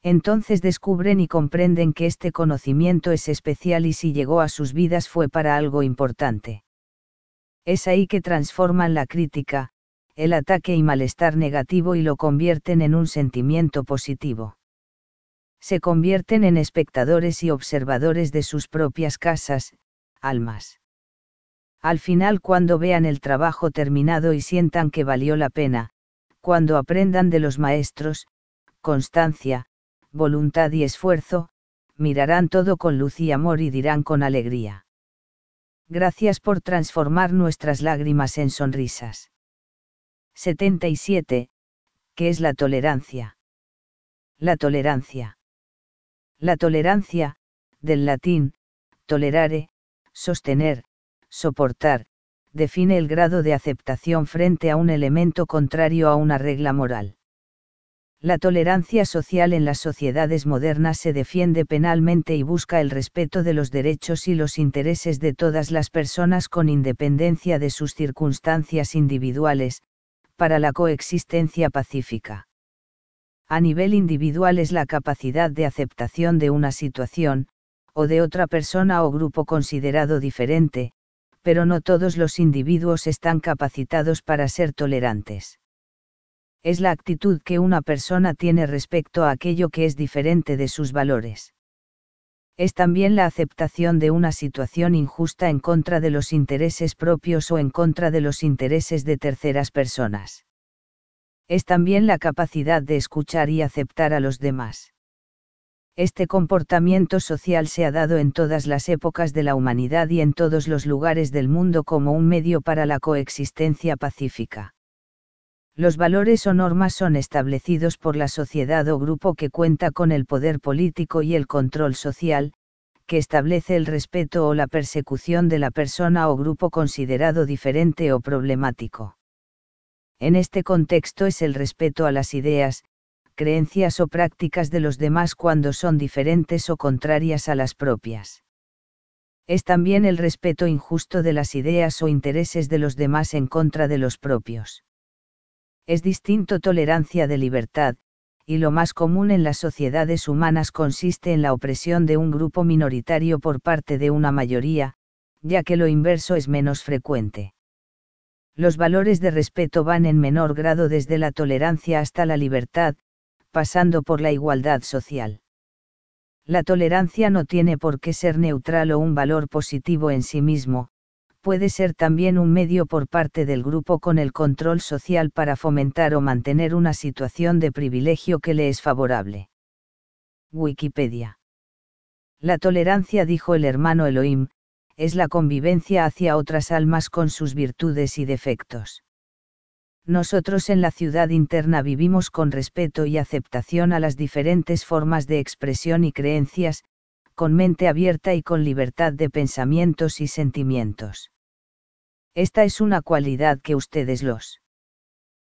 Entonces descubren y comprenden que este conocimiento es especial y si llegó a sus vidas fue para algo importante. Es ahí que transforman la crítica, el ataque y malestar negativo y lo convierten en un sentimiento positivo. Se convierten en espectadores y observadores de sus propias casas, almas. Al final, cuando vean el trabajo terminado y sientan que valió la pena, cuando aprendan de los maestros, constancia, voluntad y esfuerzo, mirarán todo con luz y amor y dirán con alegría: gracias por transformar nuestras lágrimas en sonrisas. 77. ¿Qué es la tolerancia? La tolerancia. La tolerancia, del latín, tolerare, sostener, soportar, define el grado de aceptación frente a un elemento contrario a una regla moral. La tolerancia social en las sociedades modernas se defiende penalmente y busca el respeto de los derechos y los intereses de todas las personas con independencia de sus circunstancias individuales, para la coexistencia pacífica. A nivel individual es la capacidad de aceptación de una situación, o de otra persona o grupo considerado diferente, pero no todos los individuos están capacitados para ser tolerantes. Es la actitud que una persona tiene respecto a aquello que es diferente de sus valores. Es también la aceptación de una situación injusta en contra de los intereses propios o en contra de los intereses de terceras personas. Es también la capacidad de escuchar y aceptar a los demás. Este comportamiento social se ha dado en todas las épocas de la humanidad y en todos los lugares del mundo como un medio para la coexistencia pacífica. Los valores o normas son establecidos por la sociedad o grupo que cuenta con el poder político y el control social, que establece el respeto o la persecución de la persona o grupo considerado diferente o problemático. En este contexto es el respeto a las ideas, creencias o prácticas de los demás cuando son diferentes o contrarias a las propias. Es también el respeto injusto de las ideas o intereses de los demás en contra de los propios. Es distinto tolerancia de libertad, y lo más común en las sociedades humanas consiste en la opresión de un grupo minoritario por parte de una mayoría, ya que lo inverso es menos frecuente. Los valores de respeto van en menor grado desde la tolerancia hasta la libertad, pasando por la igualdad social. La tolerancia no tiene por qué ser neutral o un valor positivo en sí mismo, puede ser también un medio por parte del grupo con el control social para fomentar o mantener una situación de privilegio que le es favorable. Wikipedia. La tolerancia, dijo el hermano Elohim, es la convivencia hacia otras almas con sus virtudes y defectos. Nosotros en la ciudad interna vivimos con respeto y aceptación a las diferentes formas de expresión y creencias, con mente abierta y con libertad de pensamientos y sentimientos. Esta es una cualidad que ustedes los